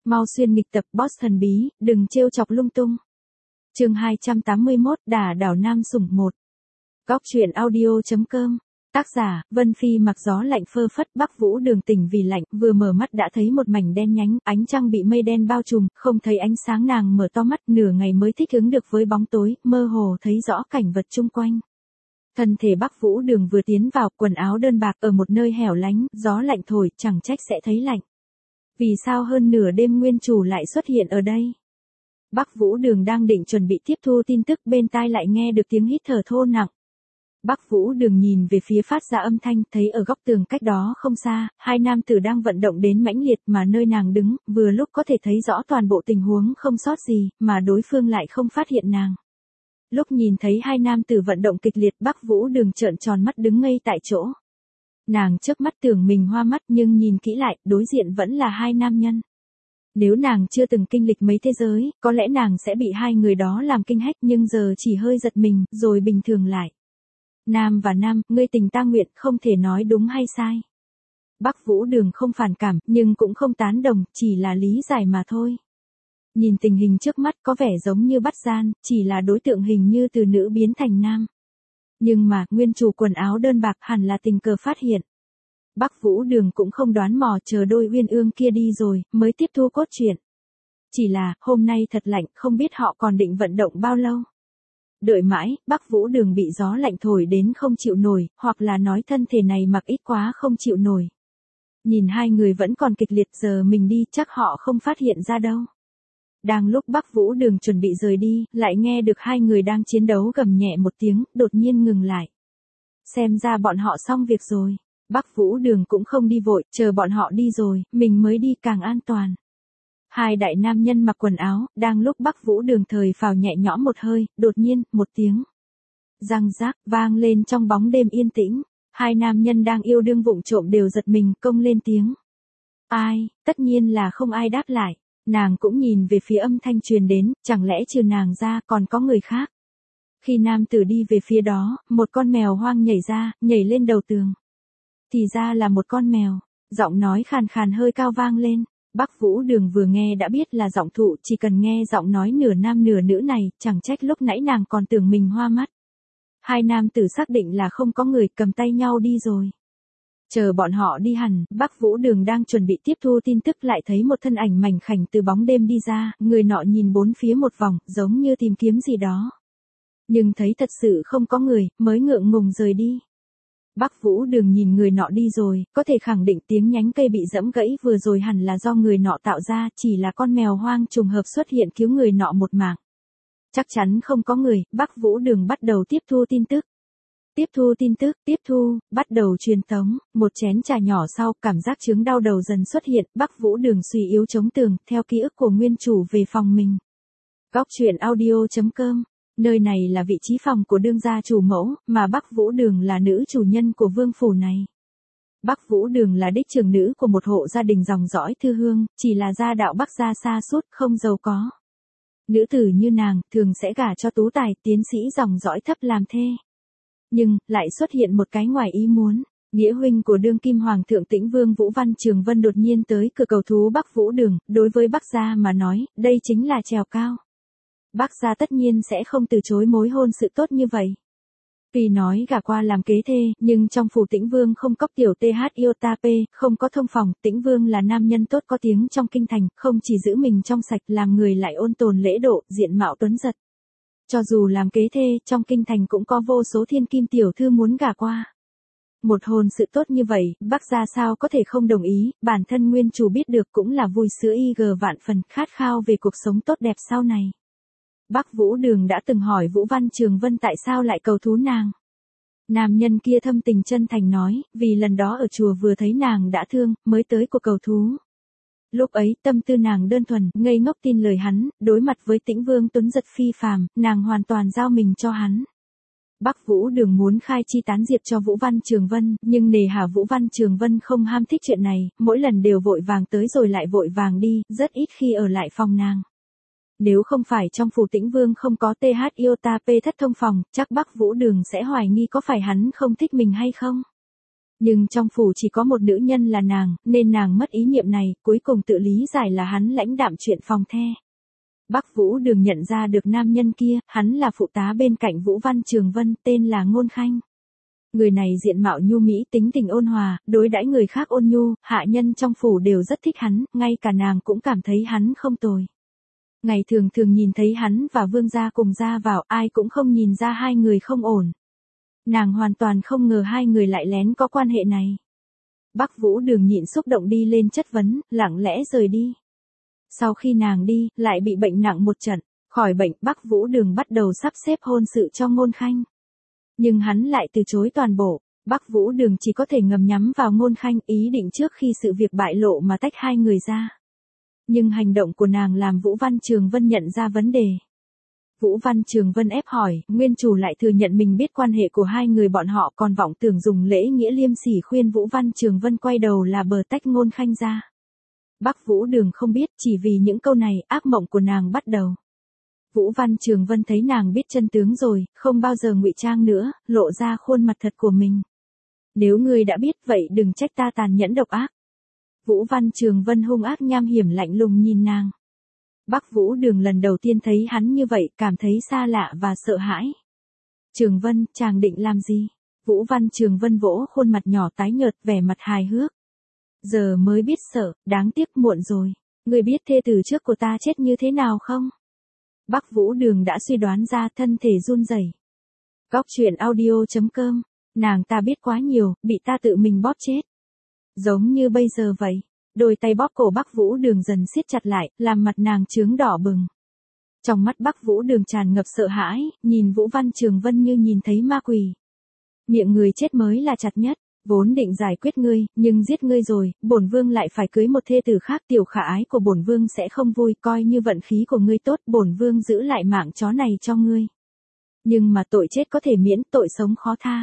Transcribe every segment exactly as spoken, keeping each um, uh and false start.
Mau xuyên nghịch tập boss thần bí, đừng trêu chọc lung tung. Chương hai trăm tám mươi mốt, Đả đảo Nam Sủng một. Góc truyện audio.com. Tác giả, Vân Phi. Mặc gió lạnh phơ phất, Bắc Vũ Đường tỉnh vì lạnh, vừa mở mắt đã thấy một mảnh đen nhánh, ánh trăng bị mây đen bao trùm, không thấy ánh sáng, nàng mở to mắt, nửa ngày mới thích ứng được với bóng tối, mơ hồ thấy rõ cảnh vật chung quanh. Thân thể Bắc Vũ Đường vừa tiến vào, quần áo đơn bạc ở một nơi hẻo lánh, gió lạnh thổi, chẳng trách sẽ thấy lạnh. Vì sao hơn nửa đêm nguyên chủ lại xuất hiện ở đây? Bắc Vũ Đường đang định chuẩn bị tiếp thu tin tức, bên tai lại nghe được tiếng hít thở thô nặng. Bắc Vũ Đường nhìn về phía phát ra âm thanh, thấy ở góc tường cách đó không xa, hai nam tử đang vận động đến mãnh liệt, mà nơi nàng đứng, vừa lúc có thể thấy rõ toàn bộ tình huống không sót gì, mà đối phương lại không phát hiện nàng. Lúc nhìn thấy hai nam tử vận động kịch liệt, Bắc Vũ Đường trợn tròn mắt đứng ngây tại chỗ. Nàng chớp mắt tưởng mình hoa mắt, nhưng nhìn kỹ lại, đối diện vẫn là hai nam nhân. Nếu nàng chưa từng kinh lịch mấy thế giới, có lẽ nàng sẽ bị hai người đó làm kinh hách, nhưng giờ chỉ hơi giật mình, rồi bình thường lại. Nam và nam, ngươi tình ta nguyện, không thể nói đúng hay sai. Bắc Vũ Đường không phản cảm, nhưng cũng không tán đồng, chỉ là lý giải mà thôi. Nhìn tình hình trước mắt có vẻ giống như bắt gian, chỉ là đối tượng hình như từ nữ biến thành nam. Nhưng mà, nguyên chủ quần áo đơn bạc hẳn là tình cờ phát hiện. Bắc Vũ Đường cũng không đoán mò, chờ đôi uyên ương kia đi rồi, mới tiếp thu cốt truyện. Chỉ là, hôm nay thật lạnh, không biết họ còn định vận động bao lâu. Đợi mãi, Bắc Vũ Đường bị gió lạnh thổi đến không chịu nổi, hoặc là nói thân thể này mặc ít quá không chịu nổi. Nhìn hai người vẫn còn kịch liệt, giờ mình đi chắc họ không phát hiện ra đâu. Đang lúc Bắc Vũ Đường chuẩn bị rời đi, lại nghe được hai người đang chiến đấu gầm nhẹ một tiếng, đột nhiên ngừng lại. Xem ra bọn họ xong việc rồi. Bắc Vũ Đường cũng không đi vội, chờ bọn họ đi rồi, mình mới đi càng an toàn. Hai đại nam nhân mặc quần áo, đang lúc Bắc Vũ Đường thời phào nhẹ nhõm một hơi, đột nhiên, một tiếng răng rác vang lên trong bóng đêm yên tĩnh. Hai nam nhân đang yêu đương vụng trộm đều giật mình, công lên tiếng. Ai? Tất nhiên là không ai đáp lại. Nàng cũng nhìn về phía âm thanh truyền đến, chẳng lẽ trừ nàng ra còn có người khác? Khi nam tử đi về phía đó, một con mèo hoang nhảy ra, nhảy lên đầu tường. Thì ra là một con mèo, giọng nói khàn khàn hơi cao vang lên. Bắc Vũ Đường vừa nghe đã biết là giọng thụ, chỉ cần nghe giọng nói nửa nam nửa nữ này, chẳng trách lúc nãy nàng còn tưởng mình hoa mắt. Hai nam tử xác định là không có người, cầm tay nhau đi rồi. Chờ bọn họ đi hẳn, Bắc Vũ Đường đang chuẩn bị tiếp thu tin tức lại thấy một thân ảnh mảnh khảnh từ bóng đêm đi ra, người nọ nhìn bốn phía một vòng, giống như tìm kiếm gì đó. Nhưng thấy thật sự không có người, mới ngượng ngùng rời đi. Bắc Vũ Đường nhìn người nọ đi rồi, có thể khẳng định tiếng nhánh cây bị giẫm gãy vừa rồi hẳn là do người nọ tạo ra, chỉ là con mèo hoang trùng hợp xuất hiện cứu người nọ một mạng. Chắc chắn không có người, Bắc Vũ Đường bắt đầu tiếp thu tin tức. Tiếp thu tin tức, tiếp thu, bắt đầu truyền tống, một chén trà nhỏ sau, cảm giác chứng đau đầu dần xuất hiện, Bắc Vũ Đường suy yếu chống tường, theo ký ức của nguyên chủ về phòng mình. Góc truyện audio.com. Nơi này là vị trí phòng của đương gia chủ mẫu, mà Bắc Vũ Đường là nữ chủ nhân của vương phủ này. Bắc Vũ Đường là đích trưởng nữ của một hộ gia đình dòng dõi thư hương, chỉ là gia đạo Bắc gia xa sút không giàu có. Nữ tử như nàng, thường sẽ gả cho tú tài, tiến sĩ dòng dõi thấp làm thê. Nhưng, lại xuất hiện một cái ngoài ý muốn. Nghĩa huynh của đương kim hoàng thượng Tĩnh Vương Vũ Văn Trường Vân đột nhiên tới cửa cầu thú Bắc Vũ Đường, đối với Bắc gia mà nói, đây chính là trèo cao. Bắc gia tất nhiên sẽ không từ chối mối hôn sự tốt như vậy. Vì nói gả qua làm kế thê, nhưng trong phủ Tĩnh Vương không có tiểu th iota p, không có thông phòng, Tĩnh Vương là nam nhân tốt có tiếng trong kinh thành, không chỉ giữ mình trong sạch, làm người lại ôn tồn lễ độ, diện mạo tuấn giật. Cho dù làm kế thê, trong kinh thành cũng có vô số thiên kim tiểu thư muốn gả qua. Một hôn sự tốt như vậy, Bắc gia sao có thể không đồng ý, bản thân nguyên chủ biết được cũng là vui sướng y gờ vạn phần, khát khao về cuộc sống tốt đẹp sau này. Bắc Vũ Đường đã từng hỏi Vũ Văn Trường Vân tại sao lại cầu thú nàng. Nam nhân kia thâm tình chân thành nói, vì lần đó ở chùa vừa thấy nàng đã thương, mới tới cuộc cầu thú. Lúc ấy, tâm tư nàng đơn thuần, ngây ngốc tin lời hắn, đối mặt với Tĩnh Vương tuấn giật phi phàm, nàng hoàn toàn giao mình cho hắn. Bắc Vũ Đường muốn khai chi tán diệp cho Vũ Văn Trường Vân, nhưng nề hà Vũ Văn Trường Vân không ham thích chuyện này, mỗi lần đều vội vàng tới rồi lại vội vàng đi, rất ít khi ở lại phòng nàng. Nếu không phải trong phủ Tĩnh Vương không có th iota p thất thông phòng, chắc Bắc Vũ Đường sẽ hoài nghi có phải hắn không thích mình hay không. Nhưng trong phủ chỉ có một nữ nhân là nàng, nên nàng mất ý niệm này, cuối cùng tự lý giải là hắn lãnh đạm chuyện phòng the. Bắc Vũ Đường nhận ra được nam nhân kia, hắn là phụ tá bên cạnh Vũ Văn Trường Vân, tên là Ngôn Khanh. Người này diện mạo nhu mỹ, tính tình ôn hòa, đối đãi người khác ôn nhu, hạ nhân trong phủ đều rất thích hắn, ngay cả nàng cũng cảm thấy hắn không tồi. Ngày thường thường nhìn thấy hắn và Vương gia cùng ra vào, ai cũng không nhìn ra hai người không ổn. Nàng hoàn toàn không ngờ hai người lại lén có quan hệ này. Bắc Vũ Đường nhịn xúc động đi lên chất vấn, lặng lẽ rời đi. Sau khi nàng đi, lại bị bệnh nặng một trận, khỏi bệnh, Bắc Vũ Đường bắt đầu sắp xếp hôn sự cho Ngôn Khanh. Nhưng hắn lại từ chối toàn bộ, Bắc Vũ Đường chỉ có thể ngầm nhắm vào Ngôn Khanh, ý định trước khi sự việc bại lộ mà tách hai người ra. Nhưng hành động của nàng làm Vũ Văn Trường Vân nhận ra vấn đề. Vũ Văn Trường Vân ép hỏi, nguyên chủ lại thừa nhận mình biết quan hệ của hai người bọn họ, còn vọng tưởng dùng lễ nghĩa liêm sỉ khuyên Vũ Văn Trường Vân quay đầu là bờ tách Ngôn Khanh ra. Bắc Vũ Đường không biết, chỉ vì những câu này, ác mộng của nàng bắt đầu. Vũ Văn Trường Vân thấy nàng biết chân tướng rồi, không bao giờ ngụy trang nữa, lộ ra khuôn mặt thật của mình. Nếu ngươi đã biết vậy đừng trách ta tàn nhẫn độc ác. Vũ Văn Trường Vân hung ác nham hiểm lạnh lùng nhìn nàng. Bắc Vũ Đường lần đầu tiên thấy hắn như vậy, cảm thấy xa lạ và sợ hãi. Trường Vân, chàng định làm gì? Vũ Văn Trường Vân vỗ khuôn mặt nhỏ tái nhợt, vẻ mặt hài hước. Giờ mới biết sợ, đáng tiếc muộn rồi. Ngươi biết thê tử trước của ta chết như thế nào không? Bắc Vũ Đường đã suy đoán ra, thân thể run rẩy. Góc truyện audio chấm com, nàng ta biết quá nhiều, bị ta tự mình bóp chết. Giống như bây giờ vậy, đôi tay bóp cổ Bắc Vũ Đường dần siết chặt lại, làm mặt nàng chướng đỏ bừng. Trong mắt Bắc Vũ Đường tràn ngập sợ hãi, nhìn Vũ Văn Trường Vân như nhìn thấy ma quỷ. Miệng người chết mới là chặt nhất, vốn định giải quyết ngươi, nhưng giết ngươi rồi, bổn vương lại phải cưới một thê tử khác, tiểu khả ái của bổn vương sẽ không vui, coi như vận khí của ngươi tốt, bổn vương giữ lại mạng chó này cho ngươi. Nhưng mà tội chết có thể miễn, tội sống khó tha.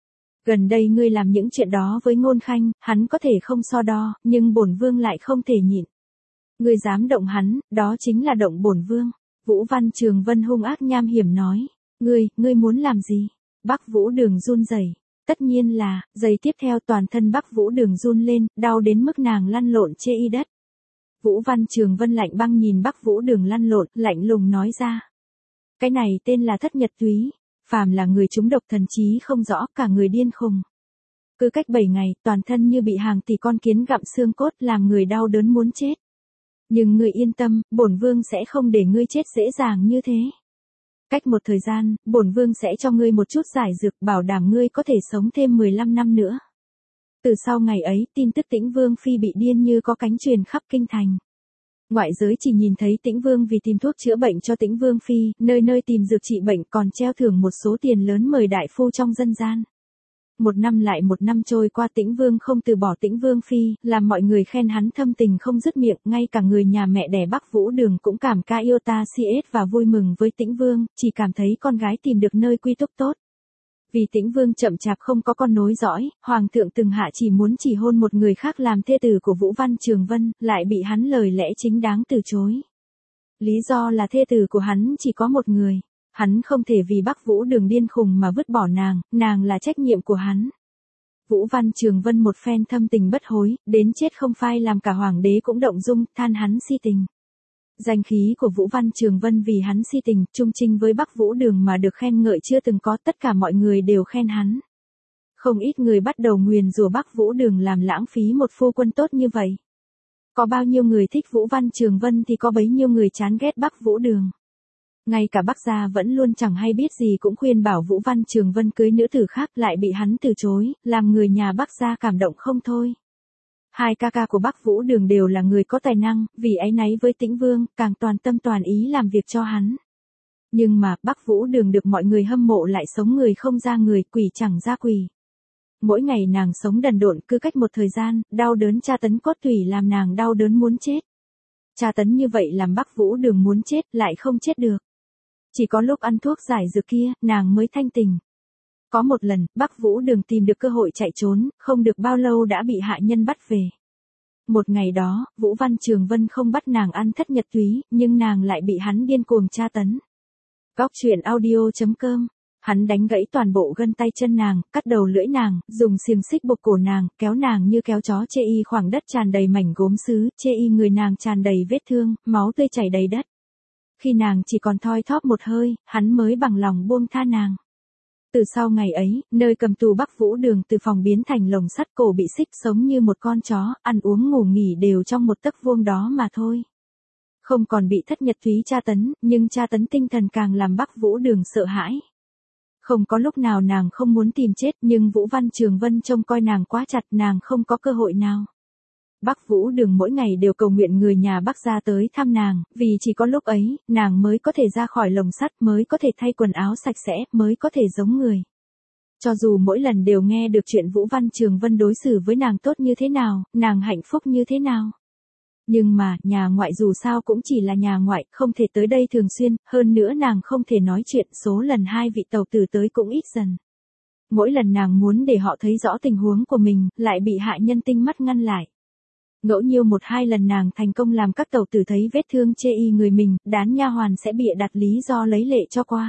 Gần đây ngươi làm những chuyện đó với Ngôn Khanh, hắn có thể không so đo, nhưng bổn vương lại không thể nhịn. Ngươi dám động hắn, đó chính là động bổn vương. Vũ Văn Trường Vân hung ác nham hiểm nói, ngươi, ngươi muốn làm gì? Bắc Vũ Đường run rẩy. Tất nhiên là, giây tiếp theo toàn thân Bắc Vũ Đường run lên, đau đến mức nàng lăn lộn chê y đất. Vũ Văn Trường Vân lạnh băng nhìn Bắc Vũ Đường lăn lộn, lạnh lùng nói ra. Cái này tên là thất nhật túy, phàm là người trúng độc thần trí không rõ, cả người điên khùng. Cứ cách bảy ngày, toàn thân như bị hàng tỷ con kiến gặm xương cốt, làm người đau đớn muốn chết. Nhưng ngươi yên tâm, bổn vương sẽ không để ngươi chết dễ dàng như thế. Cách một thời gian, bổn vương sẽ cho ngươi một chút giải dược, bảo đảm ngươi có thể sống thêm mười lăm năm nữa. Từ sau ngày ấy, tin tức Tĩnh Vương phi bị điên như có cánh truyền khắp kinh thành. Ngoại giới chỉ nhìn thấy Tĩnh Vương vì tìm thuốc chữa bệnh cho Tĩnh Vương phi, nơi nơi tìm dược trị bệnh, còn treo thưởng một số tiền lớn mời đại phu trong dân gian. Một năm lại một năm trôi qua, Tĩnh Vương không từ bỏ Tĩnh Vương phi, làm mọi người khen hắn thâm tình không dứt miệng, ngay cả người nhà mẹ đẻ Bắc Vũ Đường cũng cảm ca yêu ta si ết và vui mừng với Tĩnh Vương, chỉ cảm thấy con gái tìm được nơi quy túc tốt. Vì Tĩnh Vương chậm chạp không có con nối dõi, Hoàng thượng từng hạ chỉ muốn chỉ hôn một người khác làm thê tử của Vũ Văn Trường Vân, lại bị hắn lời lẽ chính đáng từ chối. Lý do là thê tử của hắn chỉ có một người. Hắn không thể vì Bắc Vũ Đường điên khùng mà vứt bỏ nàng, nàng là trách nhiệm của hắn. Vũ Văn Trường Vân một phen thâm tình bất hối, đến chết không phai làm cả hoàng đế cũng động dung, than hắn si tình. Danh khí của Vũ Văn Trường Vân vì hắn si tình, trung trinh với Bắc Vũ Đường mà được khen ngợi chưa từng có, tất cả mọi người đều khen hắn. Không ít người bắt đầu nguyền rủa Bắc Vũ Đường làm lãng phí một phu quân tốt như vậy. Có bao nhiêu người thích Vũ Văn Trường Vân thì có bấy nhiêu người chán ghét Bắc Vũ Đường. Ngay cả Bắc gia vẫn luôn chẳng hay biết gì cũng khuyên bảo Vũ Văn Trường Vân cưới nữ tử khác, lại bị hắn từ chối, làm người nhà Bắc gia cảm động không thôi. Hai ca ca của Bắc Vũ Đường đều là người có tài năng, vì áy náy với Tĩnh Vương, càng toàn tâm toàn ý làm việc cho hắn. Nhưng mà, Bắc Vũ Đường được mọi người hâm mộ lại sống người không ra người, quỷ chẳng ra quỷ. Mỗi ngày nàng sống đần độn, cứ cách một thời gian, đau đớn tra tấn cốt tủy làm nàng đau đớn muốn chết. Tra tấn như vậy làm Bắc Vũ Đường muốn chết, lại không chết được. Chỉ có lúc ăn thuốc giải dược kia, nàng mới thanh tình. Có một lần, Bắc Vũ Đường tìm được cơ hội chạy trốn, không được bao lâu đã bị hạ nhân bắt về. Một ngày đó, Vũ Văn Trường Vân không bắt nàng ăn thất nhật túy, nhưng nàng lại bị hắn điên cuồng tra tấn. Góc truyện audio chấm com Hắn đánh gãy toàn bộ gân tay chân nàng, cắt đầu lưỡi nàng, dùng xiềng xích buộc cổ nàng, kéo nàng như kéo chó chê y khoảng đất tràn đầy mảnh gốm sứ, chê y người nàng tràn đầy vết thương, máu tươi chảy đầy đất. Khi nàng chỉ còn thoi thóp một hơi, hắn mới bằng lòng buông tha nàng. Từ sau ngày ấy, nơi cầm tù Bắc Vũ Đường từ phòng biến thành lồng sắt, cổ bị xích sống như một con chó, ăn uống ngủ nghỉ đều trong một tấc vuông đó mà thôi. Không còn bị Thất Nhật Thúy tra tấn, nhưng tra tấn tinh thần càng làm Bắc Vũ Đường sợ hãi. Không có lúc nào nàng không muốn tìm chết, nhưng Vũ Văn Trường Vân trông coi nàng quá chặt, nàng không có cơ hội nào. Bắc Vũ Đường mỗi ngày đều cầu nguyện người nhà Bắc gia tới thăm nàng, vì chỉ có lúc ấy, nàng mới có thể ra khỏi lồng sắt, mới có thể thay quần áo sạch sẽ, mới có thể giống người. Cho dù mỗi lần đều nghe được chuyện Vũ Văn Trường Vân đối xử với nàng tốt như thế nào, nàng hạnh phúc như thế nào. Nhưng mà, nhà ngoại dù sao cũng chỉ là nhà ngoại, không thể tới đây thường xuyên, hơn nữa nàng không thể nói chuyện, số lần hai vị tàu tử tới cũng ít dần. Mỗi lần nàng muốn để họ thấy rõ tình huống của mình, lại bị hại nhân tinh mắt ngăn lại. Ngẫu nhiêu một hai lần nàng thành công làm các tàu tử thấy vết thương chê y người mình, đán nha hoàn sẽ bịa đặt lý do lấy lệ cho qua.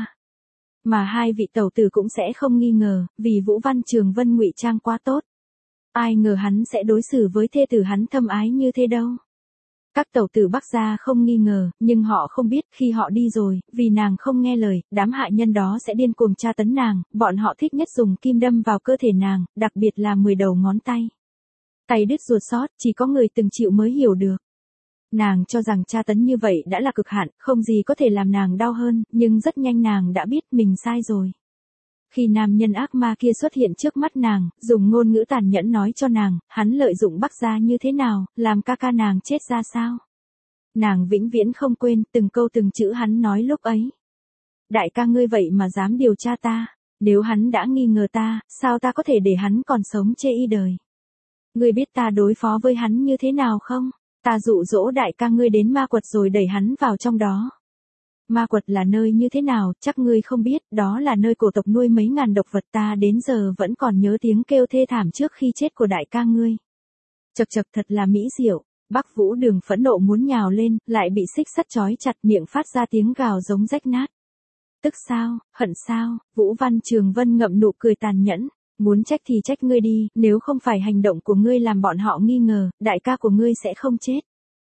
Mà hai vị tàu tử cũng sẽ không nghi ngờ, vì Vũ Văn Trường Vân ngụy trang quá tốt. Ai ngờ hắn sẽ đối xử với thê tử hắn thâm ái như thế đâu. Các tàu tử Bắc gia không nghi ngờ, nhưng họ không biết khi họ đi rồi, vì nàng không nghe lời, đám hại nhân đó sẽ điên cuồng tra tấn nàng, bọn họ thích nhất dùng kim đâm vào cơ thể nàng, đặc biệt là mười đầu ngón tay. Tay đứt ruột sót, chỉ có người từng chịu mới hiểu được. Nàng cho rằng tra tấn như vậy đã là cực hạn, không gì có thể làm nàng đau hơn, nhưng rất nhanh nàng đã biết mình sai rồi. Khi nam nhân ác ma kia xuất hiện trước mắt nàng, dùng ngôn ngữ tàn nhẫn nói cho nàng, hắn lợi dụng Bắc gia như thế nào, làm ca ca nàng chết ra sao. Nàng vĩnh viễn không quên, từng câu từng chữ hắn nói lúc ấy. Đại ca ngươi vậy mà dám điều tra ta, nếu hắn đã nghi ngờ ta, sao ta có thể để hắn còn sống chê y đời. Ngươi biết ta đối phó với hắn như thế nào không? Ta dụ dỗ đại ca ngươi đến ma quật rồi đẩy hắn vào trong đó. Ma quật là nơi như thế nào, chắc ngươi không biết, đó là nơi cổ tộc nuôi mấy ngàn độc vật, ta đến giờ vẫn còn nhớ tiếng kêu thê thảm trước khi chết của đại ca ngươi. Chật chật, thật là mỹ diệu. Bắc Vũ Đường phẫn nộ muốn nhào lên, lại bị xích sắt trói chặt, miệng phát ra tiếng gào giống rách nát. Tức sao, hận sao, Vũ Văn Trường Vân ngậm nụ cười tàn nhẫn. Muốn trách thì trách ngươi đi, nếu không phải hành động của ngươi làm bọn họ nghi ngờ, đại ca của ngươi sẽ không chết.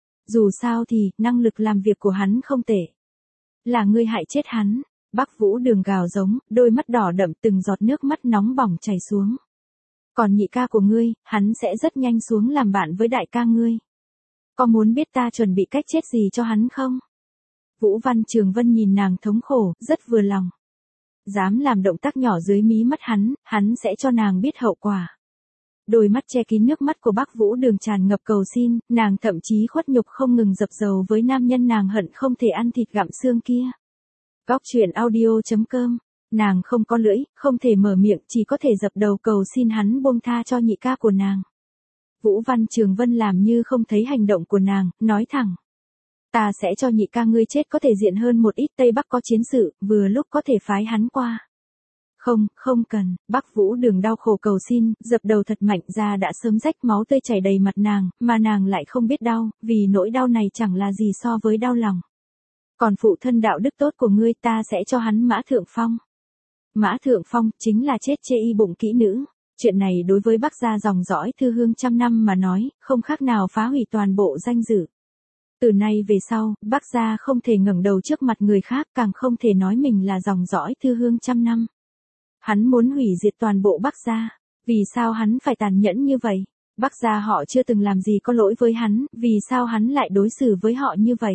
Dù sao thì, năng lực làm việc của hắn không tệ. Là ngươi hại chết hắn. Bắc Vũ Đường gào giống, đôi mắt đỏ đậm, từng giọt nước mắt nóng bỏng chảy xuống. Còn nhị ca của ngươi, hắn sẽ rất nhanh xuống làm bạn với đại ca ngươi. Có muốn biết ta chuẩn bị cách chết gì cho hắn không? Vũ Văn Trường Vân nhìn nàng thống khổ, rất vừa lòng. Dám làm động tác nhỏ dưới mí mắt hắn, hắn sẽ cho nàng biết hậu quả. Đôi mắt che kín nước mắt của Bắc Vũ Đường tràn ngập cầu xin, nàng thậm chí khuất nhục không ngừng dập dầu với nam nhân nàng hận không thể ăn thịt gặm xương kia. Góc truyện audio chấm com, nàng không có lưỡi, không thể mở miệng, chỉ có thể dập đầu cầu xin hắn buông tha cho nhị ca của nàng. Vũ Văn Trường Vân làm như không thấy hành động của nàng, nói thẳng. Ta sẽ cho nhị ca ngươi chết có thể diện hơn một ít, Tây Bắc có chiến sự, vừa lúc có thể phái hắn qua. Không, không cần, Bắc Vũ Đường đau khổ cầu xin, dập đầu thật mạnh ra đã sớm rách, máu tươi chảy đầy mặt nàng, mà nàng lại không biết đau, vì nỗi đau này chẳng là gì so với đau lòng. Còn phụ thân đạo đức tốt của ngươi, ta sẽ cho hắn Mã Thượng Phong. Mã Thượng Phong, chính là chết chê y bụng kỹ nữ. Chuyện này đối với Bắc gia dòng dõi Thư Hương trăm năm mà nói, không khác nào phá hủy toàn bộ danh dự. Từ nay về sau, Bắc gia không thể ngẩng đầu trước mặt người khác, càng không thể nói mình là dòng dõi Thư Hương trăm năm. Hắn muốn hủy diệt toàn bộ Bắc gia. Vì sao hắn phải tàn nhẫn như vậy? Bắc gia họ chưa từng làm gì có lỗi với hắn, vì sao hắn lại đối xử với họ như vậy?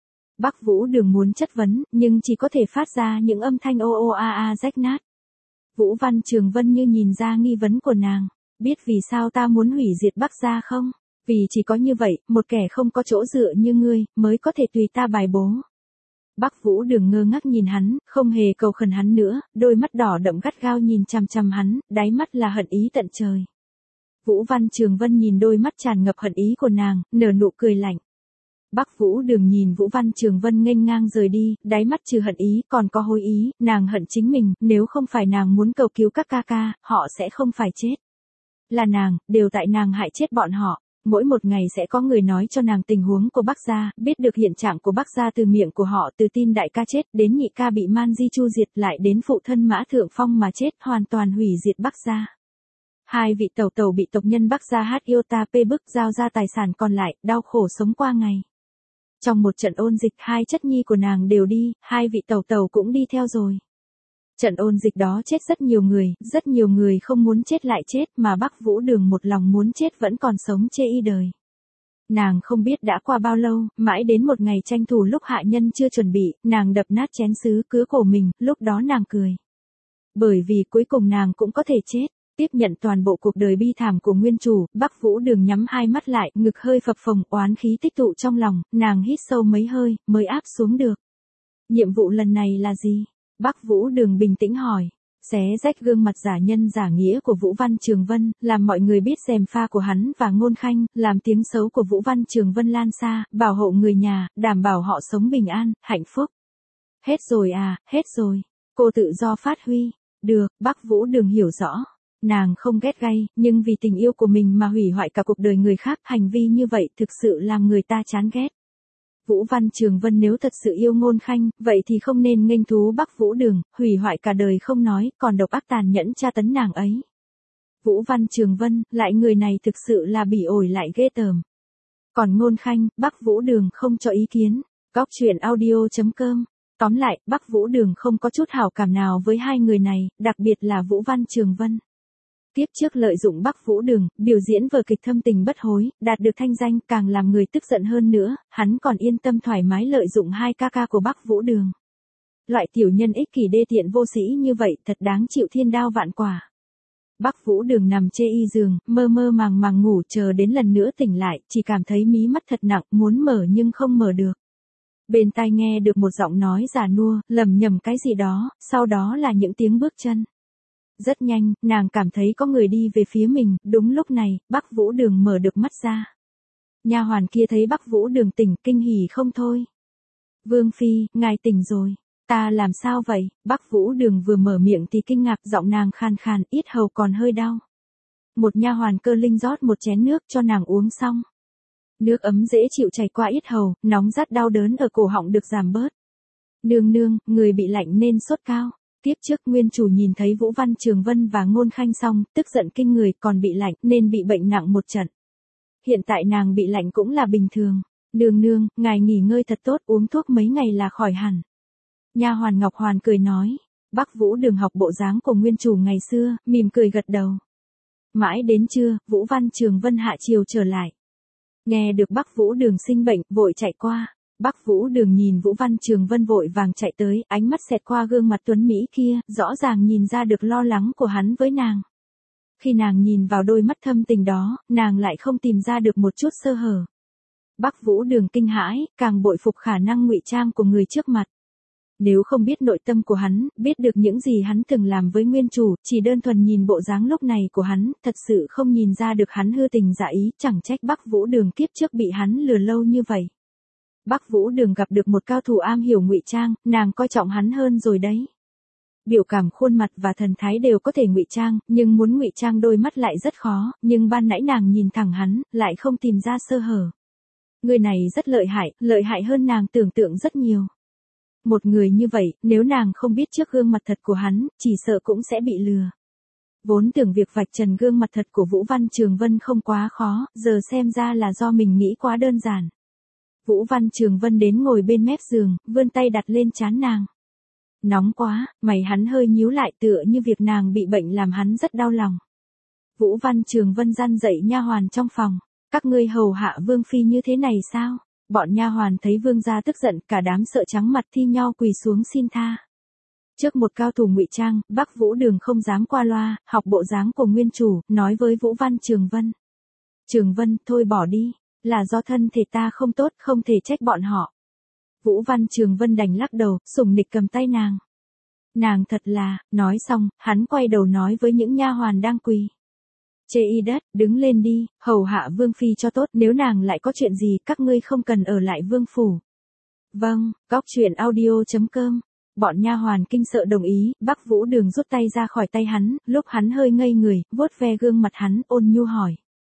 Bắc Vũ Đường muốn chất vấn, nhưng chỉ có thể phát ra những âm thanh ô ô a a rách nát. Vũ Văn Trường Vân như nhìn ra nghi vấn của nàng. Biết vì sao ta muốn hủy diệt Bắc gia không? Vì chỉ có như vậy, một kẻ không có chỗ dựa như ngươi, mới có thể tùy ta bài bố. Bắc Vũ Đường ngơ ngác nhìn hắn, không hề cầu khẩn hắn nữa, đôi mắt đỏ đậm gắt gao nhìn chằm chằm hắn, đáy mắt là hận ý tận trời. Vũ Văn Trường Vân nhìn đôi mắt tràn ngập hận ý của nàng, nở nụ cười lạnh. Bắc Vũ Đường nhìn Vũ Văn Trường Vân nghênh ngang rời đi, đáy mắt trừ hận ý còn có hối ý, nàng hận chính mình, nếu không phải nàng muốn cầu cứu các ca ca, họ sẽ không phải chết. Là nàng, đều tại nàng hại chết bọn họ. Mỗi một ngày sẽ có người nói cho nàng tình huống của Bắc gia, biết được hiện trạng của Bắc gia từ miệng của họ, từ tin đại ca chết, đến nhị ca bị Man Di chu diệt, lại đến phụ thân Mã Thượng Phong mà chết, hoàn toàn hủy diệt Bắc gia. Hai vị tẩu tẩu bị tộc nhân Bắc gia hát yêu ta pê bức giao ra tài sản còn lại, đau khổ sống qua ngày. Trong một trận ôn dịch, hai chất nhi của nàng đều đi, hai vị tẩu tẩu cũng đi theo rồi. Trận ôn dịch đó chết rất nhiều người, rất nhiều người không muốn chết lại chết, mà Bắc Vũ Đường một lòng muốn chết vẫn còn sống chê y đời. Nàng không biết đã qua bao lâu, mãi đến một ngày tranh thủ lúc hạ nhân chưa chuẩn bị, nàng đập nát chén sứ cứa cổ mình, lúc đó nàng cười. Bởi vì cuối cùng nàng cũng có thể chết. Tiếp nhận toàn bộ cuộc đời bi thảm của nguyên chủ, Bắc Vũ Đường nhắm hai mắt lại, ngực hơi phập phồng, oán khí tích tụ trong lòng, nàng hít sâu mấy hơi, mới áp xuống được. Nhiệm vụ lần này là gì? Bắc Vũ Đường bình tĩnh hỏi. Xé rách gương mặt giả nhân giả nghĩa của Vũ Văn Trường Vân, làm mọi người biết gièm pha của hắn và Ngôn Khanh, làm tiếng xấu của Vũ Văn Trường Vân lan xa, bảo hộ người nhà, đảm bảo họ sống bình an, hạnh phúc. Hết rồi à, hết rồi. Cô tự do phát huy. Được, Bắc Vũ Đường hiểu rõ. Nàng không ghét gay, nhưng vì tình yêu của mình mà hủy hoại cả cuộc đời người khác, hành vi như vậy thực sự làm người ta chán ghét. Vũ Văn Trường Vân nếu thật sự yêu Ngôn Khanh, vậy thì không nên nghênh thú Bắc Vũ Đường, hủy hoại cả đời không nói, còn độc ác tàn nhẫn tra tấn nàng ấy. Vũ Văn Trường Vân, lại người này thực sự là bỉ ổi lại ghê tởm. Còn Ngôn Khanh, Bắc Vũ Đường không cho ý kiến. Góc truyện audio chấm com. Tóm lại, Bắc Vũ Đường không có chút hảo cảm nào với hai người này, đặc biệt là Vũ Văn Trường Vân. Tiếp trước lợi dụng Bắc Vũ Đường, biểu diễn vở kịch thâm tình bất hối, đạt được thanh danh, càng làm người tức giận hơn nữa, hắn còn yên tâm thoải mái lợi dụng hai ca ca của Bắc Vũ Đường. Loại tiểu nhân ích kỷ đê tiện vô sĩ như vậy thật đáng chịu thiên đao vạn quả. Bắc Vũ Đường nằm chê y giường, mơ mơ màng màng ngủ, chờ đến lần nữa tỉnh lại, chỉ cảm thấy mí mắt thật nặng, muốn mở nhưng không mở được. Bên tai nghe được một giọng nói già nua, lầm nhầm cái gì đó, sau đó là những tiếng bước chân. Rất nhanh, nàng cảm thấy có người đi về phía mình, đúng lúc này, Bắc Vũ Đường mở được mắt ra. Nha hoàn kia thấy Bắc Vũ Đường tỉnh, kinh hỉ không thôi. Vương phi, ngài tỉnh rồi. Ta làm sao vậy? Bắc Vũ Đường vừa mở miệng thì kinh ngạc, giọng nàng khan khan, yết hầu còn hơi đau. Một nha hoàn cơ linh rót một chén nước cho nàng uống xong. Nước ấm dễ chịu chảy qua yết hầu, nóng rát đau đớn ở cổ họng được giảm bớt. Nương nương, người bị lạnh nên sốt cao. Tiếp trước nguyên chủ nhìn thấy Vũ Văn Trường Vân và Ngôn Khanh xong, tức giận kinh người, còn bị lạnh nên bị bệnh nặng một trận. Hiện tại nàng bị lạnh cũng là bình thường. Nương nương, ngài nghỉ ngơi thật tốt, uống thuốc mấy ngày là khỏi hẳn. Nha hoàn Ngọc Hoàn cười nói. Bắc Vũ Đường học bộ dáng của nguyên chủ ngày xưa, mỉm cười gật đầu. Mãi đến trưa, Vũ Văn Trường Vân hạ chiều trở lại. Nghe được Bắc Vũ Đường sinh bệnh, vội chạy qua. Bắc Vũ Đường nhìn Vũ Văn Trường Vân vội vàng chạy tới, ánh mắt xẹt qua gương mặt tuấn Mỹ kia, rõ ràng nhìn ra được lo lắng của hắn với nàng. Khi nàng nhìn vào đôi mắt thâm tình đó, nàng lại không tìm ra được một chút sơ hở. Bắc Vũ Đường kinh hãi, càng bội phục khả năng ngụy trang của người trước mặt. Nếu không biết nội tâm của hắn, biết được những gì hắn từng làm với nguyên chủ, chỉ đơn thuần nhìn bộ dáng lúc này của hắn, thật sự không nhìn ra được hắn hư tình giả ý, chẳng trách Bắc Vũ Đường kiếp trước bị hắn lừa lâu như vậy. Bắc Vũ Đường gặp được một cao thủ am hiểu ngụy trang, nàng coi trọng hắn hơn rồi đấy. Biểu cảm khuôn mặt và thần thái đều có thể ngụy trang, nhưng muốn ngụy trang đôi mắt lại rất khó, nhưng ban nãy nàng nhìn thẳng hắn, lại không tìm ra sơ hở. Người này rất lợi hại, lợi hại hơn nàng tưởng tượng rất nhiều. Một người như vậy, nếu nàng không biết trước gương mặt thật của hắn, chỉ sợ cũng sẽ bị lừa. Vốn tưởng việc vạch trần gương mặt thật của Vũ Văn Trường Vân không quá khó, giờ xem ra là do mình nghĩ quá đơn giản. Vũ Văn Trường Vân đến ngồi bên mép giường, vươn tay đặt lên trán nàng. Nóng quá, mày hắn hơi nhíu lại tựa như việc nàng bị bệnh làm hắn rất đau lòng. Vũ Văn Trường Vân răn dậy nha hoàn trong phòng. Các ngươi hầu hạ Vương Phi như thế này sao? Bọn nha hoàn thấy Vương gia tức giận, cả đám sợ trắng mặt thi nhau quỳ xuống xin tha. Trước một cao thủ ngụy trang, Bắc Vũ Đường không dám qua loa, học bộ dáng của nguyên chủ, nói với Vũ Văn Trường Vân. Trường Vân, thôi bỏ đi. Là do thân thể ta không tốt, không thể trách bọn họ. Vũ Văn Trường Vân đành lắc đầu, sủng nịch cầm tay nàng. Nàng thật là, nói xong, hắn quay đầu nói với những nha hoàn đang quỳ. Chê y đất, đứng lên đi, hầu hạ Vương Phi cho tốt, nếu nàng lại có chuyện gì, các ngươi không cần ở lại Vương Phủ. Vâng, góc truyện audio chấm com. Bọn nha hoàn kinh sợ đồng ý, Bắc Vũ Đường rút tay ra khỏi tay hắn, lúc hắn hơi ngây người, vuốt ve gương mặt hắn, ôn nhu hỏi.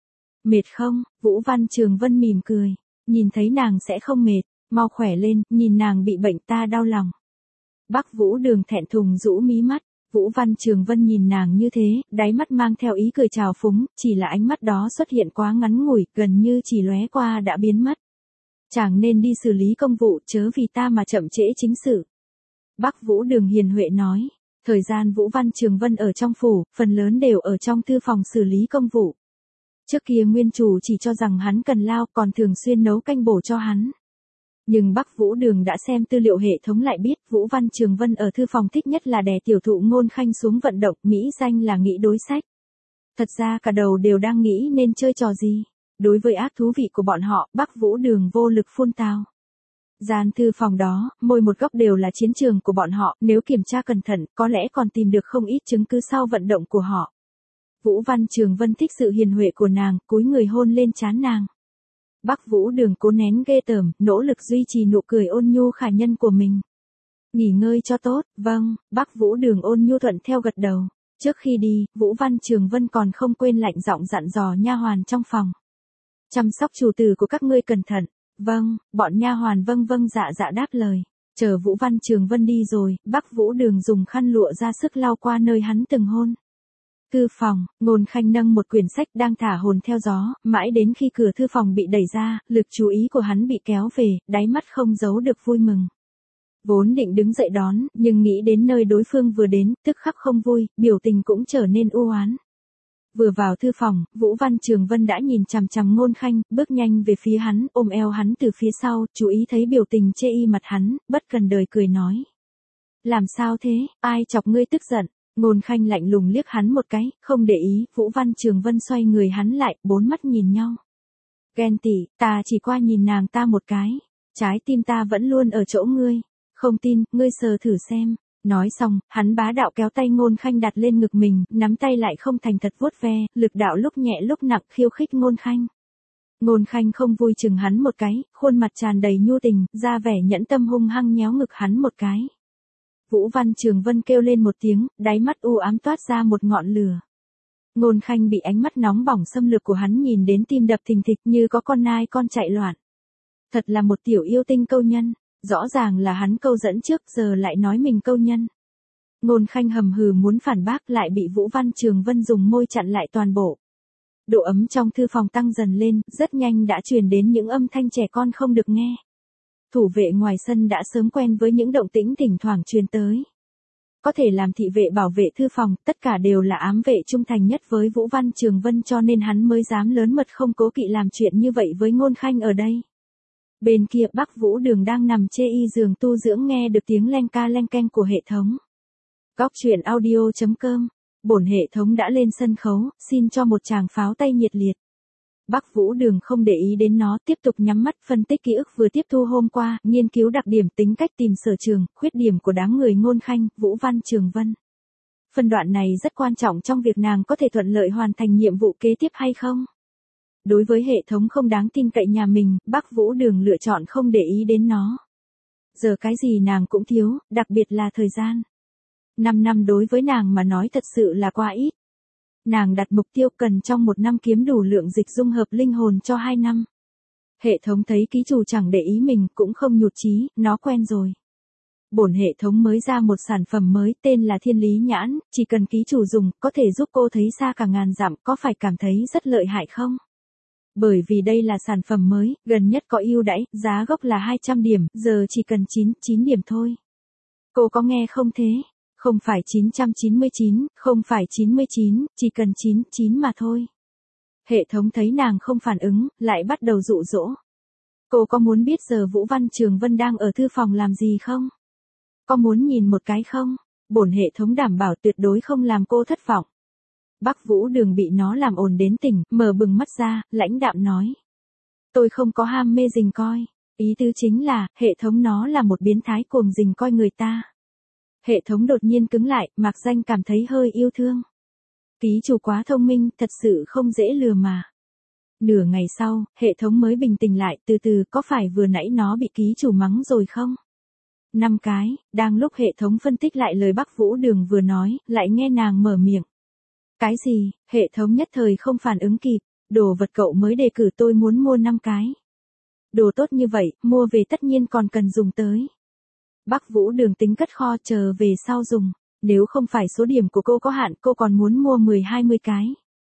Mệt không? Vũ Văn Trường Vân mỉm cười. Nhìn thấy nàng sẽ không mệt, mau khỏe lên, nhìn nàng bị bệnh ta đau lòng. Bắc Vũ Đường thẹn thùng rũ mí mắt. Vũ Văn Trường Vân nhìn nàng như thế, đáy mắt mang theo ý cười trào phúng, chỉ là ánh mắt đó xuất hiện quá ngắn ngủi, gần như chỉ lóe qua đã biến mất. Chàng nên đi xử lý công vụ, chớ vì ta mà chậm trễ chính sự. Bắc Vũ Đường hiền huệ nói. Thời gian Vũ Văn Trường Vân ở trong phủ, phần lớn đều ở trong thư phòng xử lý công vụ. Trước kia nguyên chủ chỉ cho rằng hắn cần lao, còn thường xuyên nấu canh bổ cho hắn. Nhưng Bắc Vũ Đường đã xem tư liệu hệ thống lại biết Vũ Văn Trường Vân ở thư phòng thích nhất là đè tiểu thụ Ngôn Khanh xuống vận động, mỹ danh là nghĩ đối sách. Thật ra cả đầu đều đang nghĩ nên chơi trò gì. Đối với ác thú vị của bọn họ, Bắc Vũ Đường vô lực phun tào. Gian thư phòng đó, mỗi một góc đều là chiến trường của bọn họ, nếu kiểm tra cẩn thận, có lẽ còn tìm được không ít chứng cứ sau vận động của họ. Vũ Văn Trường Vân thích sự hiền huệ của nàng, cúi người hôn lên trán nàng. Bắc Vũ Đường cố nén ghê tởm, nỗ lực duy trì nụ cười ôn nhu khả nhân của mình. Nghỉ ngơi cho tốt, vâng, Bắc Vũ Đường ôn nhu thuận theo gật đầu. Trước khi đi, Vũ Văn Trường Vân còn không quên lạnh giọng dặn dò nha hoàn trong phòng. Chăm sóc chủ tử của các ngươi cẩn thận. Vâng, bọn nha hoàn vâng vâng dạ dạ đáp lời. Chờ Vũ Văn Trường Vân đi rồi, Bắc Vũ Đường dùng khăn lụa ra sức lau qua nơi hắn từng hôn. Thư phòng, Ngôn Khanh nâng một quyển sách đang thả hồn theo gió, mãi đến khi cửa thư phòng bị đẩy ra, lực chú ý của hắn bị kéo về, đáy mắt không giấu được vui mừng. Vốn định đứng dậy đón, nhưng nghĩ đến nơi đối phương vừa đến, tức khắc không vui, biểu tình cũng trở nên u oán. Vừa vào thư phòng, Vũ Văn Trường Vân đã nhìn chằm chằm Ngôn Khanh, bước nhanh về phía hắn, ôm eo hắn từ phía sau, chú ý thấy biểu tình chê y mặt hắn, bất cần đời cười nói. Làm sao thế, ai chọc ngươi tức giận? Ngôn Khanh lạnh lùng liếc hắn một cái, không để ý, Vũ Văn Trường Vân xoay người hắn lại, bốn mắt nhìn nhau. Ghen tị, ta chỉ qua nhìn nàng ta một cái, trái tim ta vẫn luôn ở chỗ ngươi, không tin, ngươi sờ thử xem. Nói xong, hắn bá đạo kéo tay Ngôn Khanh đặt lên ngực mình, nắm tay lại không thành thật vuốt ve, lực đạo lúc nhẹ lúc nặng khiêu khích Ngôn Khanh. Ngôn Khanh không vui chừng hắn một cái, khuôn mặt tràn đầy nhu tình, ra vẻ nhẫn tâm hung hăng nhéo ngực hắn một cái. Vũ Văn Trường Vân kêu lên một tiếng, đáy mắt u ám toát ra một ngọn lửa. Ngôn Khanh bị ánh mắt nóng bỏng xâm lược của hắn nhìn đến tim đập thình thịch như có con nai con chạy loạn. Thật là một tiểu yêu tinh câu nhân. Rõ ràng là hắn câu dẫn trước giờ lại nói mình câu nhân. Ngôn Khanh hầm hừ muốn phản bác lại bị Vũ Văn Trường Vân dùng môi chặn lại toàn bộ. Độ ấm trong thư phòng tăng dần lên, rất nhanh đã truyền đến những âm thanh trẻ con không được nghe. Thủ vệ ngoài sân đã sớm quen với những động tĩnh thỉnh thoảng truyền tới. Có thể làm thị vệ bảo vệ thư phòng, tất cả đều là ám vệ trung thành nhất với Vũ Văn Trường Vân cho nên hắn mới dám lớn mật không cố kỵ làm chuyện như vậy với Ngôn Khanh ở đây. Bên kia Bắc Vũ Đường đang nằm chê y giường tu dưỡng nghe được tiếng len ca len keng của hệ thống. Góc truyện audio chấm com. Bổn hệ thống đã lên sân khấu, xin cho một tràng pháo tay nhiệt liệt. Bắc Vũ Đường không để ý đến nó, tiếp tục nhắm mắt phân tích ký ức vừa tiếp thu hôm qua, nghiên cứu đặc điểm tính cách tìm sở trường, khuyết điểm của đám người Ngôn Khanh, Vũ Văn Trường Vân. Phân đoạn này rất quan trọng trong việc nàng có thể thuận lợi hoàn thành nhiệm vụ kế tiếp hay không. Đối với hệ thống không đáng tin cậy nhà mình, Bắc Vũ Đường lựa chọn không để ý đến nó. Giờ cái gì nàng cũng thiếu, đặc biệt là thời gian. Năm năm đối với nàng mà nói thật sự là quá ít. Nàng đặt mục tiêu cần trong một năm kiếm đủ lượng dịch dung hợp linh hồn cho hai năm. Hệ thống thấy ký chủ chẳng để ý mình cũng không nhụt chí, nó quen rồi. Bổn hệ thống mới ra một sản phẩm mới tên là Thiên Lý Nhãn, chỉ cần ký chủ dùng, có thể giúp cô thấy xa cả ngàn dặm, có phải cảm thấy rất lợi hại không? Bởi vì đây là sản phẩm mới, gần nhất có ưu đãi, giá gốc là hai trăm điểm, giờ chỉ cần chín mươi chín điểm thôi. Cô có nghe không thế? Không phải chín trăm chín mươi chín, không phải chín mươi chín, chỉ cần chín mươi chín mà thôi. Hệ thống thấy nàng không phản ứng, lại bắt đầu dụ dỗ. Cô có muốn biết giờ Vũ Văn Trường Vân đang ở thư phòng làm gì không? Có muốn nhìn một cái không? Bổn hệ thống đảm bảo tuyệt đối không làm cô thất vọng. Bắc Vũ Đường bị nó làm ồn đến tỉnh, mở bừng mắt ra, lãnh đạm nói. Tôi không có ham mê rình coi. Ý tứ chính là, hệ thống nó là một biến thái cuồng rình coi người ta. Hệ thống đột nhiên cứng lại, Mạc Danh cảm thấy hơi yêu thương. Ký chủ quá thông minh, thật sự không dễ lừa mà. Nửa ngày sau, hệ thống mới bình tĩnh lại, từ từ, có phải vừa nãy nó bị ký chủ mắng rồi không? Năm cái, đang lúc hệ thống phân tích lại lời Bắc Vũ Đường vừa nói, lại nghe nàng mở miệng. Cái gì? Hệ thống nhất thời không phản ứng kịp. Đồ vật cậu mới đề cử tôi muốn mua năm cái. Đồ tốt như vậy, mua về tất nhiên còn cần dùng tới. Bắc Vũ Đường tính cất kho chờ về sau dùng. Nếu không phải số điểm của cô có hạn, cô còn muốn mua mười hai mươi cái.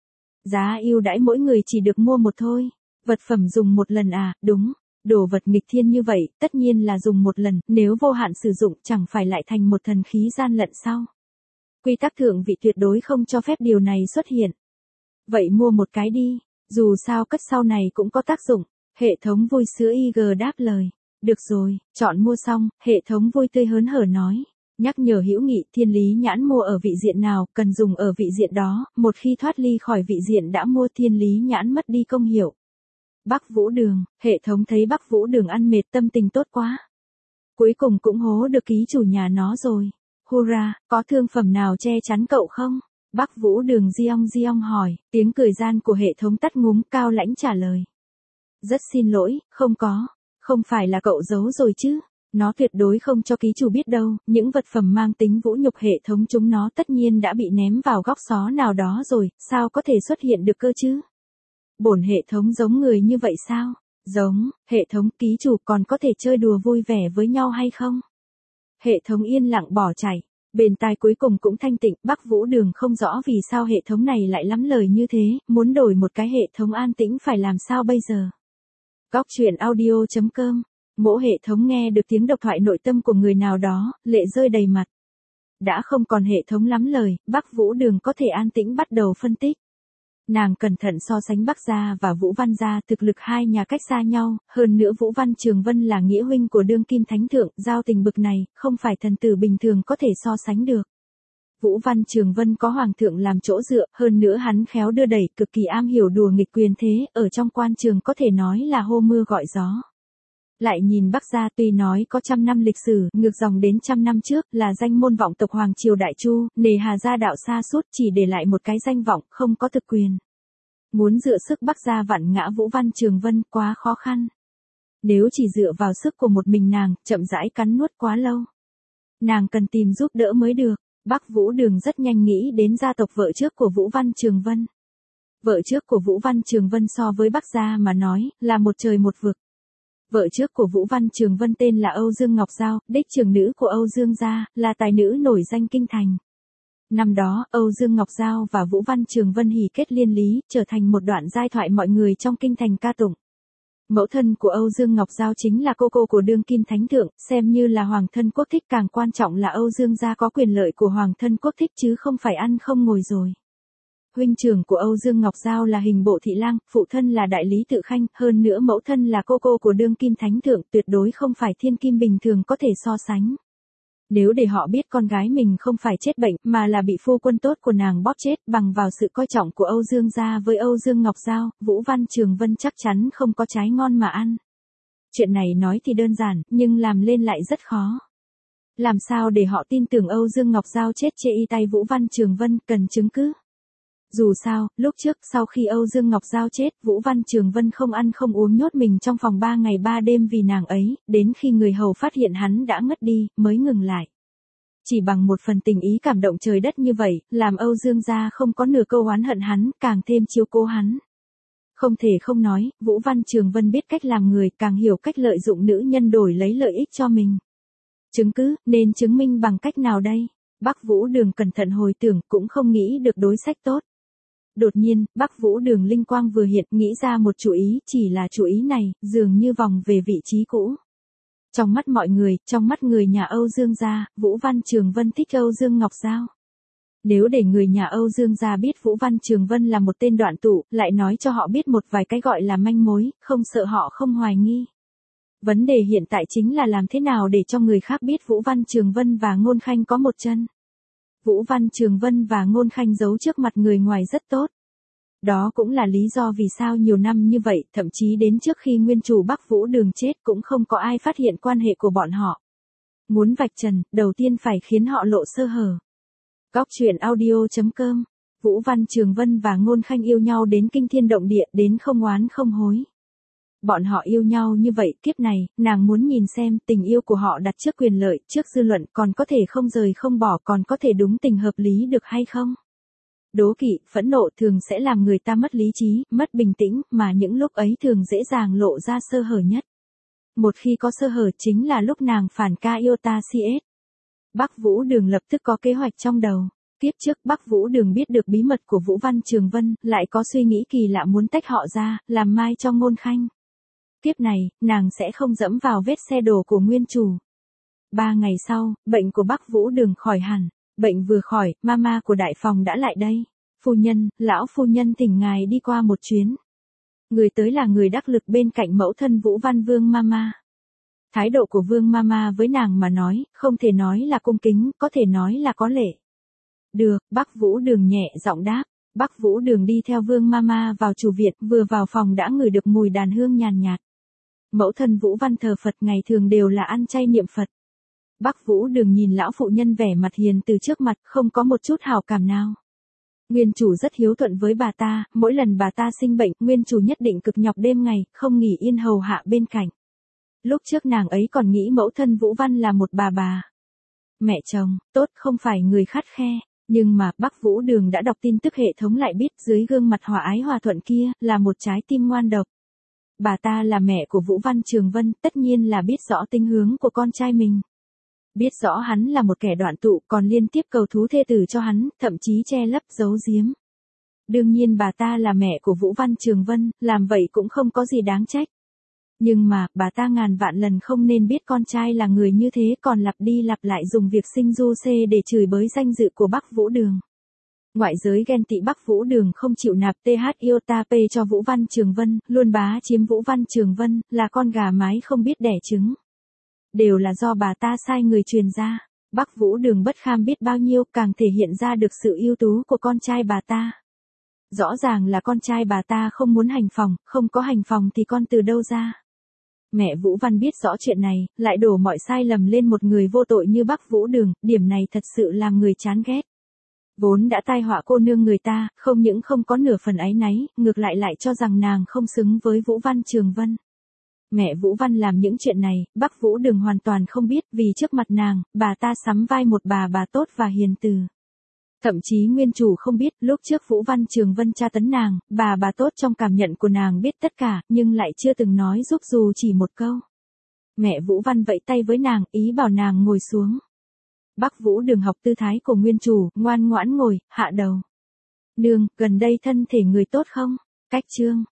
Giá ưu đãi mỗi người chỉ được mua một thôi. Vật phẩm dùng một lần à, đúng. Đồ vật nghịch thiên như vậy, tất nhiên là dùng một lần, nếu vô hạn sử dụng chẳng phải lại thành một thần khí gian lận sao. Quy tắc thượng vị tuyệt đối không cho phép điều này xuất hiện. Vậy mua một cái đi, dù sao cất sau này cũng có tác dụng. Hệ thống vui sữa i giê đáp lời. Được rồi, chọn mua xong, hệ thống vui tươi hớn hở nói. Nhắc nhở hữu nghị, thiên lý nhãn mua ở vị diện nào, cần dùng ở vị diện đó, một khi thoát ly khỏi vị diện đã mua thiên lý nhãn mất đi công hiệu. Bắc Vũ Đường, hệ thống thấy Bắc Vũ Đường ăn mệt tâm tình tốt quá. Cuối cùng cũng hố được ký chủ nhà nó rồi. Hurra, có thương phẩm nào che chắn cậu không? Bắc Vũ Đường Giong Giong hỏi, tiếng cười gian của hệ thống tắt ngúm cao lãnh trả lời. Rất xin lỗi, không có, không phải là cậu giấu rồi chứ. Nó tuyệt đối không cho ký chủ biết đâu, những vật phẩm mang tính vũ nhục hệ thống chúng nó tất nhiên đã bị ném vào góc xó nào đó rồi, sao có thể xuất hiện được cơ chứ? Bổn hệ thống giống người như vậy sao? Giống, hệ thống ký chủ còn có thể chơi đùa vui vẻ với nhau hay không? Hệ thống yên lặng bỏ chạy, bên tai cuối cùng cũng thanh tịnh, Bắc Vũ Đường không rõ vì sao hệ thống này lại lắm lời như thế, muốn đổi một cái hệ thống an tĩnh phải làm sao bây giờ? Góc truyện audio chấm com. Mỗi hệ thống nghe được tiếng độc thoại nội tâm của người nào đó, lệ rơi đầy mặt. Đã không còn hệ thống lắm lời, Bắc Vũ Đường có thể an tĩnh bắt đầu phân tích. Nàng cẩn thận so sánh Bắc Gia và Vũ Văn Gia thực lực hai nhà cách xa nhau, hơn nữa Vũ Văn Trường Vân là nghĩa huynh của đương kim thánh thượng, giao tình bực này, không phải thần tử bình thường có thể so sánh được. Vũ Văn Trường Vân có hoàng thượng làm chỗ dựa, hơn nữa hắn khéo đưa đẩy, cực kỳ am hiểu đùa nghịch quyền thế, ở trong quan trường có thể nói là hô mưa gọi gió. Lại nhìn Bắc Gia tuy nói có trăm năm lịch sử, ngược dòng đến trăm năm trước, là danh môn vọng tộc Hoàng Triều Đại Chu, nề hà gia đạo xa suốt chỉ để lại một cái danh vọng, không có thực quyền. Muốn dựa sức Bắc Gia vặn ngã Vũ Văn Trường Vân quá khó khăn. Nếu chỉ dựa vào sức của một mình nàng, chậm rãi cắn nuốt quá lâu. Nàng cần tìm giúp đỡ mới được. Bắc Vũ Đường rất nhanh nghĩ đến gia tộc vợ trước của Vũ Văn Trường Vân. Vợ trước của Vũ Văn Trường Vân so với Bắc Gia mà nói, là một trời một vực. Vợ trước của Vũ Văn Trường Vân tên là Âu Dương Ngọc Giao, đích trưởng nữ của Âu Dương gia, là tài nữ nổi danh kinh thành. Năm đó, Âu Dương Ngọc Giao và Vũ Văn Trường Vân hỉ kết liên lý, trở thành một đoạn giai thoại mọi người trong kinh thành ca tụng. Mẫu thân của Âu Dương Ngọc Giao chính là cô cô của đương kim thánh thượng, xem như là hoàng thân quốc thích, càng quan trọng là Âu Dương gia có quyền lợi của hoàng thân quốc thích chứ không phải ăn không ngồi rồi. Huynh trưởng của Âu Dương Ngọc Giao là Hình Bộ thị lang, phụ thân là Đại Lý Tự Khanh, hơn nữa mẫu thân là cô cô của đương kim thánh thượng, tuyệt đối không phải thiên kim bình thường có thể so sánh. Nếu để họ biết con gái mình không phải chết bệnh, mà là bị phu quân tốt của nàng bóp chết, bằng vào sự coi trọng của Âu Dương gia với Âu Dương Ngọc Giao, Vũ Văn Trường Vân chắc chắn không có trái ngon mà ăn. Chuyện này nói thì đơn giản, nhưng làm lên lại rất khó. Làm sao để họ tin tưởng Âu Dương Ngọc Giao chết chê y tay Vũ Văn Trường Vân, cần chứng cứ. Dù sao, lúc trước, sau khi Âu Dương Ngọc Giao chết, Vũ Văn Trường Vân không ăn không uống nhốt mình trong phòng ba ngày ba đêm vì nàng ấy, đến khi người hầu phát hiện hắn đã ngất đi, mới ngừng lại. Chỉ bằng một phần tình ý cảm động trời đất như vậy, làm Âu Dương gia không có nửa câu oán hận hắn, càng thêm chiếu cố hắn. Không thể không nói, Vũ Văn Trường Vân biết cách làm người, càng hiểu cách lợi dụng nữ nhân đổi lấy lợi ích cho mình. Chứng cứ, nên chứng minh bằng cách nào đây? Bắc Vũ Đường cẩn thận hồi tưởng, cũng không nghĩ được đối sách tốt. Đột nhiên, Bắc Vũ Đường linh quang vừa hiện, nghĩ ra một chủ ý, chỉ là chủ ý này, dường như vòng về vị trí cũ. Trong mắt mọi người, trong mắt người nhà Âu Dương gia, Vũ Văn Trường Vân thích Âu Dương Ngọc Giao. Nếu để người nhà Âu Dương gia biết Vũ Văn Trường Vân là một tên đoạn tụ, lại nói cho họ biết một vài cái gọi là manh mối, không sợ họ không hoài nghi. Vấn đề hiện tại chính là làm thế nào để cho người khác biết Vũ Văn Trường Vân và Ngôn Khanh có một chân. Vũ Văn Trường Vân và Ngôn Khanh giấu trước mặt người ngoài rất tốt. Đó cũng là lý do vì sao nhiều năm như vậy, thậm chí đến trước khi nguyên chủ Bắc Vũ Đường chết cũng không có ai phát hiện quan hệ của bọn họ. Muốn vạch trần, đầu tiên phải khiến họ lộ sơ hở. Góc truyện audio chấm com. Vũ Văn Trường Vân và Ngôn Khanh yêu nhau đến kinh thiên động địa, đến không oán không hối. Bọn họ yêu nhau như vậy, kiếp này, nàng muốn nhìn xem tình yêu của họ đặt trước quyền lợi, trước dư luận, còn có thể không rời không bỏ, còn có thể đúng tình hợp lý được hay không? Đố kỵ, phẫn nộ thường sẽ làm người ta mất lý trí, mất bình tĩnh, mà những lúc ấy thường dễ dàng lộ ra sơ hở nhất. Một khi có sơ hở chính là lúc nàng phản ca yêu ta si ết. Bắc Vũ Đường lập tức có kế hoạch trong đầu. Kiếp trước Bắc Vũ Đường biết được bí mật của Vũ Văn Trường Vân, lại có suy nghĩ kỳ lạ muốn tách họ ra, làm mai cho Ngôn Khanh. Kiếp này, nàng sẽ không dẫm vào vết xe đổ của nguyên chủ. Ba ngày sau, bệnh của Bắc Vũ Đường khỏi hẳn. Bệnh vừa khỏi, mama của đại phòng đã lại đây. Phu nhân, lão phu nhân thỉnh ngài đi qua một chuyến. Người tới là người đắc lực bên cạnh mẫu thân Vũ Văn Vương mama. Thái độ của Vương mama với nàng mà nói, không thể nói là cung kính, có thể nói là có lễ. Được, Bắc Vũ Đường nhẹ giọng đáp. Bắc Vũ Đường đi theo Vương mama vào chủ viện, vừa vào phòng đã ngửi được mùi đàn hương nhàn nhạt. Mẫu thân Vũ Văn thờ Phật ngày thường đều là ăn chay niệm Phật. Bắc Vũ Đường nhìn lão phụ nhân vẻ mặt hiền từ trước mặt, không có một chút hảo cảm nào. Nguyên chủ rất hiếu thuận với bà ta, mỗi lần bà ta sinh bệnh, nguyên chủ nhất định cực nhọc đêm ngày, không nghỉ yên hầu hạ bên cạnh. Lúc trước nàng ấy còn nghĩ mẫu thân Vũ Văn là một bà bà. Mẹ chồng, tốt không phải người khắt khe, nhưng mà Bắc Vũ Đường đã đọc tin tức hệ thống lại biết dưới gương mặt hòa ái hòa thuận kia, là một trái tim ngoan độc. Bà ta là mẹ của Vũ Văn Trường Vân, tất nhiên là biết rõ tính hướng của con trai mình. Biết rõ hắn là một kẻ đoạn tụ, còn liên tiếp cầu thú thê tử cho hắn, thậm chí che lấp giấu giếm. Đương nhiên bà ta là mẹ của Vũ Văn Trường Vân, làm vậy cũng không có gì đáng trách. Nhưng mà, bà ta ngàn vạn lần không nên biết con trai là người như thế, còn lặp đi lặp lại dùng việc sinh du xê để chửi bới danh dự của Bắc Vũ Đường. Ngoại giới ghen tị Bắc Vũ Đường không chịu nạp tê hát iota P cho Vũ Văn Trường Vân, luôn bá chiếm Vũ Văn Trường Vân, là con gà mái không biết đẻ trứng. Đều là do bà ta sai người truyền ra. Bắc Vũ Đường bất kham biết bao nhiêu, càng thể hiện ra được sự ưu tú của con trai bà ta. Rõ ràng là con trai bà ta không muốn hành phòng, không có hành phòng thì con từ đâu ra. Mẹ Vũ Văn biết rõ chuyện này, lại đổ mọi sai lầm lên một người vô tội như Bắc Vũ Đường, điểm này thật sự làm người chán ghét. Vốn đã tai họa cô nương người ta, không những không có nửa phần áy náy, ngược lại lại cho rằng nàng không xứng với Vũ Văn Trường Vân. Mẹ Vũ Văn làm những chuyện này, Bắc Vũ Đường hoàn toàn không biết, vì trước mặt nàng, bà ta sắm vai một bà bà tốt và hiền từ. Thậm chí nguyên chủ không biết, lúc trước Vũ Văn Trường Vân tra tấn nàng, bà bà tốt trong cảm nhận của nàng biết tất cả, nhưng lại chưa từng nói giúp dù chỉ một câu. Mẹ Vũ Văn vẫy tay với nàng, ý bảo nàng ngồi xuống. Bắc Vũ Đường học tư thái của nguyên chủ, ngoan ngoãn ngồi, hạ đầu. Nương, gần đây thân thể người tốt không? Cách chương.